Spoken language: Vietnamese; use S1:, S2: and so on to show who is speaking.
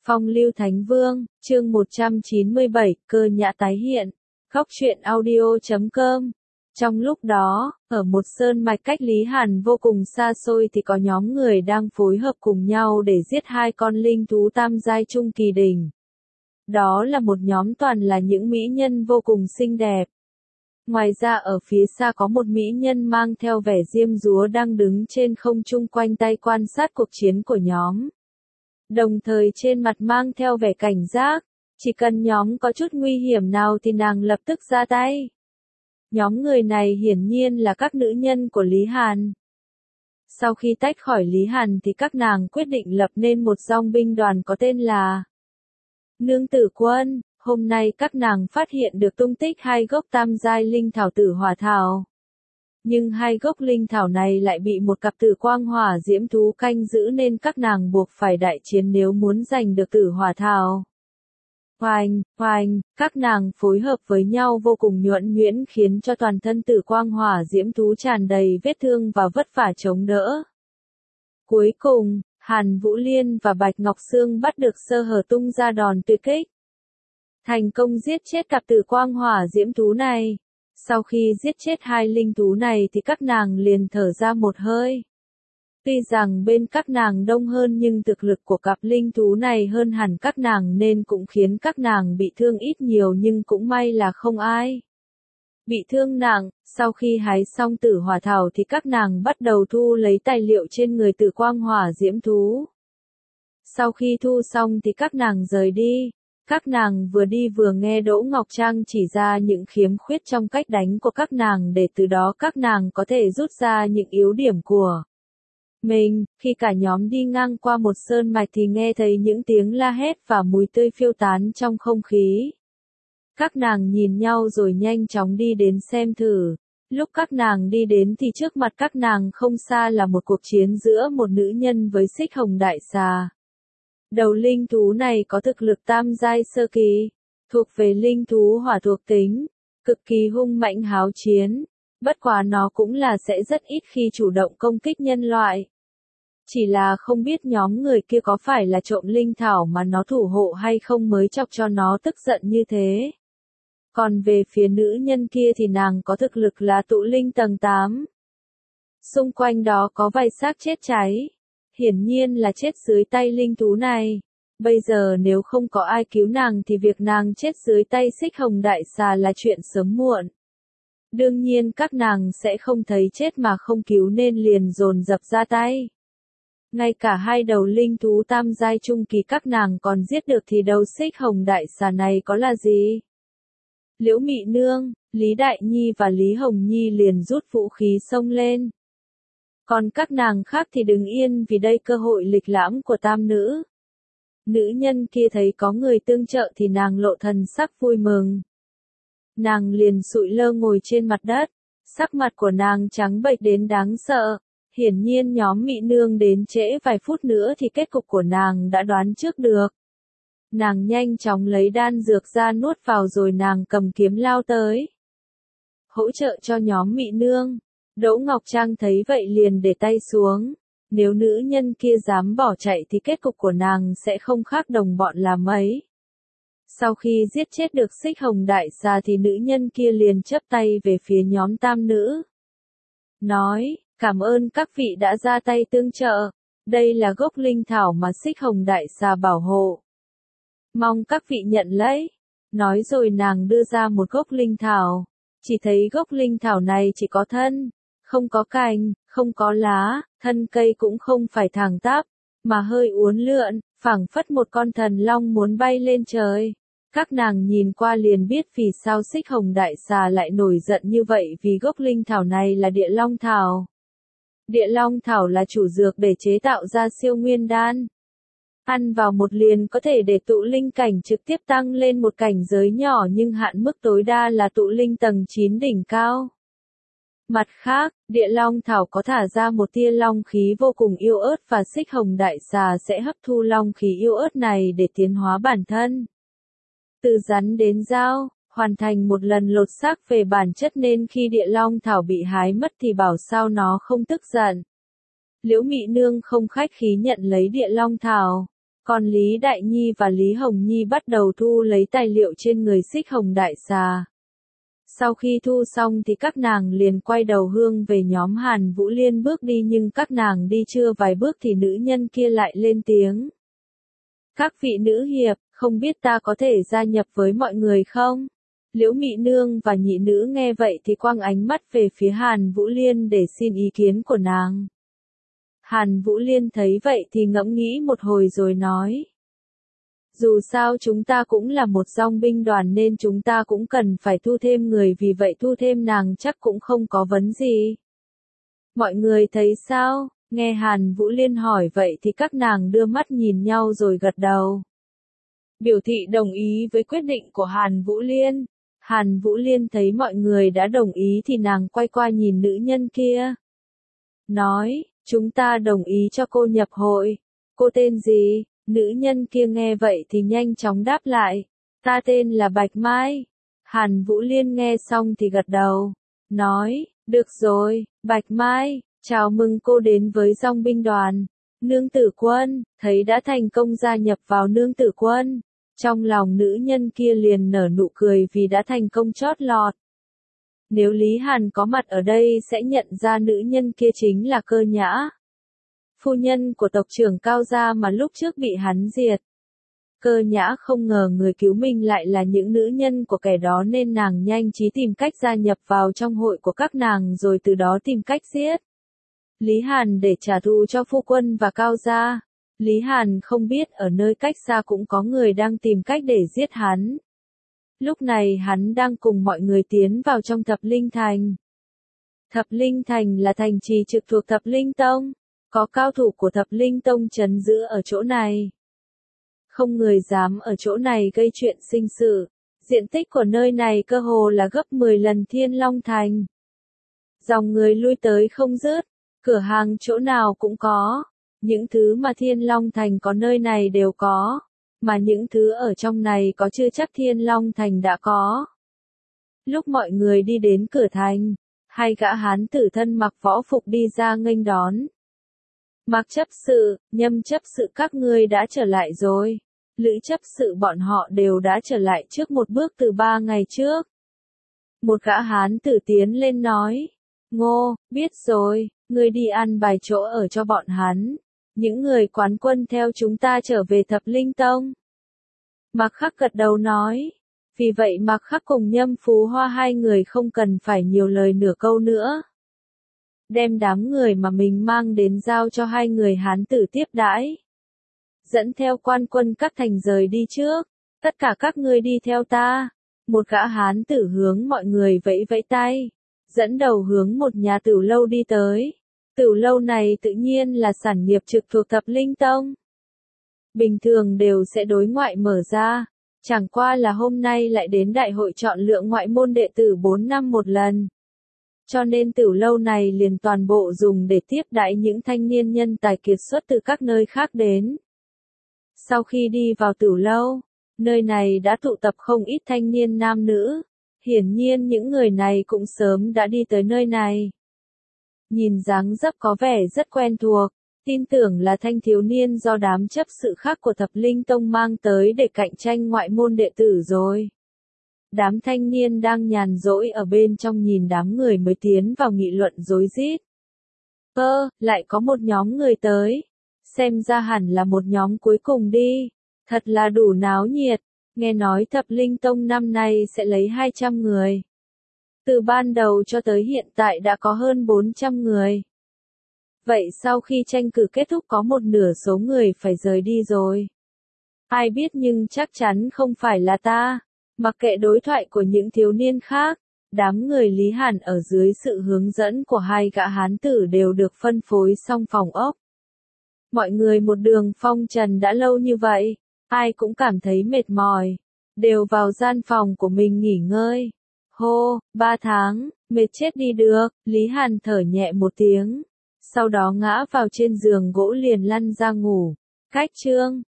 S1: Phong lưu Thánh Vương, chương 197, cơ nhã tái hiện. Góc truyện audio.com. Trong lúc đó, ở một sơn mạch cách Lý Hàn vô cùng xa xôi thì có nhóm người đang phối hợp cùng nhau để giết hai con linh thú tam giai trung kỳ đỉnh. Đó là một nhóm toàn là những mỹ nhân vô cùng xinh đẹp. Ngoài ra ở phía xa có một mỹ nhân mang theo vẻ diêm dúa đang đứng trên không trung quanh tay quan sát cuộc chiến của nhóm. Đồng thời trên mặt mang theo vẻ cảnh giác, chỉ cần nhóm có chút nguy hiểm nào thì nàng lập tức ra tay. Nhóm người này hiển nhiên là các nữ nhân của Lý Hàn. Sau khi tách khỏi Lý Hàn thì các nàng quyết định lập nên một dòng binh đoàn có tên là Nương Tử Quân. Hôm nay các nàng phát hiện được tung tích hai gốc tam giai linh thảo tử hỏa thảo. Nhưng hai gốc linh thảo này lại bị một cặp tử quang hỏa diễm thú canh giữ nên các nàng buộc phải đại chiến nếu muốn giành được tử hỏa thảo. Hoành, hoành, các nàng phối hợp với nhau vô cùng nhuần nhuyễn khiến cho toàn thân tử quang hỏa diễm thú tràn đầy vết thương và vất vả chống đỡ. Cuối cùng, Hàn Vũ Liên và Bạch Ngọc Sương bắt được sơ hở tung ra đòn tuyệt kích. Thành công giết chết cặp tử quang hỏa diễm thú này. Sau khi giết chết hai linh thú này thì các nàng liền thở ra một hơi. Tuy rằng bên các nàng đông hơn nhưng thực lực của cặp linh thú này hơn hẳn các nàng nên cũng khiến các nàng bị thương ít nhiều nhưng cũng may là không ai bị thương nặng. Sau khi hái xong tử hỏa thảo thì các nàng bắt đầu thu lấy tài liệu trên người tử quang hỏa diễm thú. Sau khi thu xong thì các nàng rời đi. Các nàng vừa đi vừa nghe Đỗ Ngọc Trang chỉ ra những khiếm khuyết trong cách đánh của các nàng để từ đó các nàng có thể rút ra những yếu điểm của mình. Khi cả nhóm đi ngang qua một sơn mạch thì nghe thấy những tiếng la hét và mùi tươi phiêu tán trong không khí. Các nàng nhìn nhau rồi nhanh chóng đi đến xem thử. Lúc các nàng đi đến thì trước mặt các nàng không xa là một cuộc chiến giữa một nữ nhân với xích hồng đại xà. Đầu linh thú này có thực lực tam giai sơ kỳ, thuộc về linh thú hỏa thuộc tính, cực kỳ hung mạnh háo chiến, bất quá nó cũng là sẽ rất ít khi chủ động công kích nhân loại. Chỉ là không biết nhóm người kia có phải là trộm linh thảo mà nó thủ hộ hay không mới chọc cho nó tức giận như thế. Còn về phía nữ nhân kia thì nàng có thực lực là tụ linh tầng 8. Xung quanh đó có vài xác chết cháy. Hiển nhiên là chết dưới tay linh thú này. Bây giờ nếu không có ai cứu nàng thì việc nàng chết dưới tay xích hồng đại xà là chuyện sớm muộn. Đương nhiên các nàng sẽ không thấy chết mà không cứu nên liền dồn dập ra tay. Ngay cả hai đầu linh thú tam giai trung kỳ các nàng còn giết được thì đầu xích hồng đại xà này có là gì? Liễu Mị Nương, Lý Đại Nhi và Lý Hồng Nhi liền rút vũ khí xông lên. Còn các nàng khác thì đứng yên vì đây cơ hội lịch lãm của tam nữ. Nữ nhân kia thấy có người tương trợ thì nàng lộ thần sắc vui mừng. Nàng liền sụi lơ ngồi trên mặt đất, sắc mặt của nàng trắng bệch đến đáng sợ. Hiển nhiên nhóm Mị Nương đến trễ vài phút nữa thì kết cục của nàng đã đoán trước được. Nàng nhanh chóng lấy đan dược ra nuốt vào rồi nàng cầm kiếm lao tới. Hỗ trợ cho nhóm Mị Nương. Đỗ Ngọc Trang thấy vậy liền để tay xuống. Nếu nữ nhân kia dám bỏ chạy thì kết cục của nàng sẽ không khác đồng bọn là mấy. Sau khi giết chết được xích hồng đại xà thì nữ nhân kia liền chắp tay về phía nhóm tam nữ. Nói, cảm ơn các vị đã ra tay tương trợ. Đây là gốc linh thảo mà xích hồng đại xà bảo hộ. Mong các vị nhận lấy. Nói rồi nàng đưa ra một gốc linh thảo. Chỉ thấy gốc linh thảo này chỉ có thân. Không có cành, không có lá, thân cây cũng không phải thẳng tắp, mà hơi uốn lượn, phảng phất một con thần long muốn bay lên trời. Các nàng nhìn qua liền biết vì sao xích hồng đại xà lại nổi giận như vậy vì gốc linh thảo này là địa long thảo. Địa long thảo là chủ dược để chế tạo ra siêu nguyên đan. Ăn vào một liền có thể để tụ linh cảnh trực tiếp tăng lên một cảnh giới nhỏ nhưng hạn mức tối đa là tụ linh tầng 9 đỉnh cao. Mặt khác, địa long thảo có thả ra một tia long khí vô cùng yêu ớt và xích hồng đại xà sẽ hấp thu long khí yêu ớt này để tiến hóa bản thân. Từ rắn đến dao, hoàn thành một lần lột xác về bản chất nên khi địa long thảo bị hái mất thì bảo sao nó không tức giận. Liễu Mị Nương không khách khí nhận lấy địa long thảo. Còn Lý Đại Nhi và Lý Hồng Nhi bắt đầu thu lấy tài liệu trên người Xích Hồng Đại Xà. Sau khi thu xong thì các nàng liền quay đầu hướng về nhóm Hàn Vũ Liên bước đi, nhưng các nàng đi chưa vài bước thì nữ nhân kia lại lên tiếng. Các vị nữ hiệp, không biết ta có thể gia nhập với mọi người không? Liễu Mị Nương và nhị nữ nghe vậy thì quăng ánh mắt về phía Hàn Vũ Liên để xin ý kiến của nàng. Hàn Vũ Liên thấy vậy thì ngẫm nghĩ một hồi rồi nói. Dù sao chúng ta cũng là một dòng binh đoàn nên chúng ta cũng cần phải thu thêm người, vì vậy thu thêm nàng chắc cũng không có vấn gì. Mọi người thấy sao? Nghe Hàn Vũ Liên hỏi vậy thì các nàng đưa mắt nhìn nhau rồi gật đầu. Biểu thị đồng ý với quyết định của Hàn Vũ Liên. Hàn Vũ Liên thấy mọi người đã đồng ý thì nàng quay qua nhìn nữ nhân kia. Nói, chúng ta đồng ý cho cô nhập hội. Cô tên gì? Nữ nhân kia nghe vậy thì nhanh chóng đáp lại. Ta tên là Bạch Mai. Hàn Vũ Liên nghe xong thì gật đầu. Nói, được rồi, Bạch Mai, chào mừng cô đến với dòng binh đoàn. Nương tử quân, thấy đã thành công gia nhập vào nương tử quân. Trong lòng nữ nhân kia liền nở nụ cười vì đã thành công chót lọt. Nếu Lý Hàn có mặt ở đây sẽ nhận ra nữ nhân kia chính là Cơ Nhã, phu nhân của tộc trưởng Cao Gia mà lúc trước bị hắn diệt. Cơ Nhã không ngờ người cứu mình lại là những nữ nhân của kẻ đó nên nàng nhanh trí tìm cách gia nhập vào trong hội của các nàng rồi từ đó tìm cách giết Lý Hàn để trả thù cho phu quân và Cao Gia. Lý Hàn không biết ở nơi cách xa cũng có người đang tìm cách để giết hắn. Lúc này hắn đang cùng mọi người tiến vào trong Thập Linh Thành. Thập Linh Thành là thành trì trực thuộc Thập Linh Tông. Có cao thủ của Thập Linh Tông trấn giữ ở chỗ này. Không người dám ở chỗ này gây chuyện sinh sự. Diện tích của nơi này cơ hồ là gấp 10 lần Thiên Long Thành. Dòng người lui tới không dứt. Cửa hàng chỗ nào cũng có. Những thứ mà Thiên Long Thành có nơi này đều có. Mà những thứ ở trong này có chưa chắc Thiên Long Thành đã có. Lúc mọi người đi đến cửa thành, hai gã hán tử thân mặc võ phục đi ra nghênh đón. Mạc chấp sự, Nhâm chấp sự các ngươi đã trở lại rồi. Lữ chấp sự bọn họ đều đã trở lại trước một bước từ 3 ngày trước. Một gã hán tử tiến lên nói. Ngô, biết rồi, ngươi đi ăn bài chỗ ở cho bọn hắn. Những người quán quân theo chúng ta trở về Thập Linh Tông. Mạc Khắc gật đầu nói. Vì vậy Mạc Khắc cùng Nhâm Phú Hoa hai người không cần phải nhiều lời nửa câu nữa. Đem đám người mà mình mang đến giao cho hai người hán tử tiếp đãi. Dẫn theo quan quân các thành rời đi trước. Tất cả các ngươi đi theo ta. Một gã hán tử hướng mọi người vẫy vẫy tay. Dẫn đầu hướng một nhà tửu lâu đi tới. Tửu lâu này tự nhiên là sản nghiệp trực thuộc Thập Linh Tông. Bình thường đều sẽ đối ngoại mở ra. Chẳng qua là hôm nay lại đến đại hội chọn lựa ngoại môn đệ tử 4 năm một lần. Cho nên tửu lâu này liền toàn bộ dùng để tiếp đãi những thanh niên nhân tài kiệt xuất từ các nơi khác đến. Sau khi đi vào tửu lâu, nơi này đã tụ tập không ít thanh niên nam nữ. Hiển nhiên những người này cũng sớm đã đi tới nơi này. Nhìn dáng dấp có vẻ rất quen thuộc, tin tưởng là thanh thiếu niên do đám chấp sự khác của Thập Linh Tông mang tới để cạnh tranh ngoại môn đệ tử rồi. Đám thanh niên đang nhàn rỗi ở bên trong nhìn đám người mới tiến vào nghị luận rối rít. Lại có một nhóm người tới. Xem ra hẳn là một nhóm cuối cùng đi. Thật là đủ náo nhiệt. Nghe nói Thập Linh Tông năm nay sẽ lấy 200 người. Từ ban đầu cho tới hiện tại đã có hơn 400 người. Vậy sau khi tranh cử kết thúc có một nửa số người phải rời đi rồi. Ai biết nhưng chắc chắn không phải là ta. Mặc kệ đối thoại của những thiếu niên khác, đám người Lý Hàn ở dưới sự hướng dẫn của hai gã hán tử đều được phân phối xong phòng ốc. Mọi người một đường phong trần đã lâu như vậy, ai cũng cảm thấy mệt mỏi, đều vào gian phòng của mình nghỉ ngơi. Hô, 3 tháng, mệt chết đi được, Lý Hàn thở nhẹ một tiếng, sau đó ngã vào trên giường gỗ liền lăn ra ngủ. Cách chương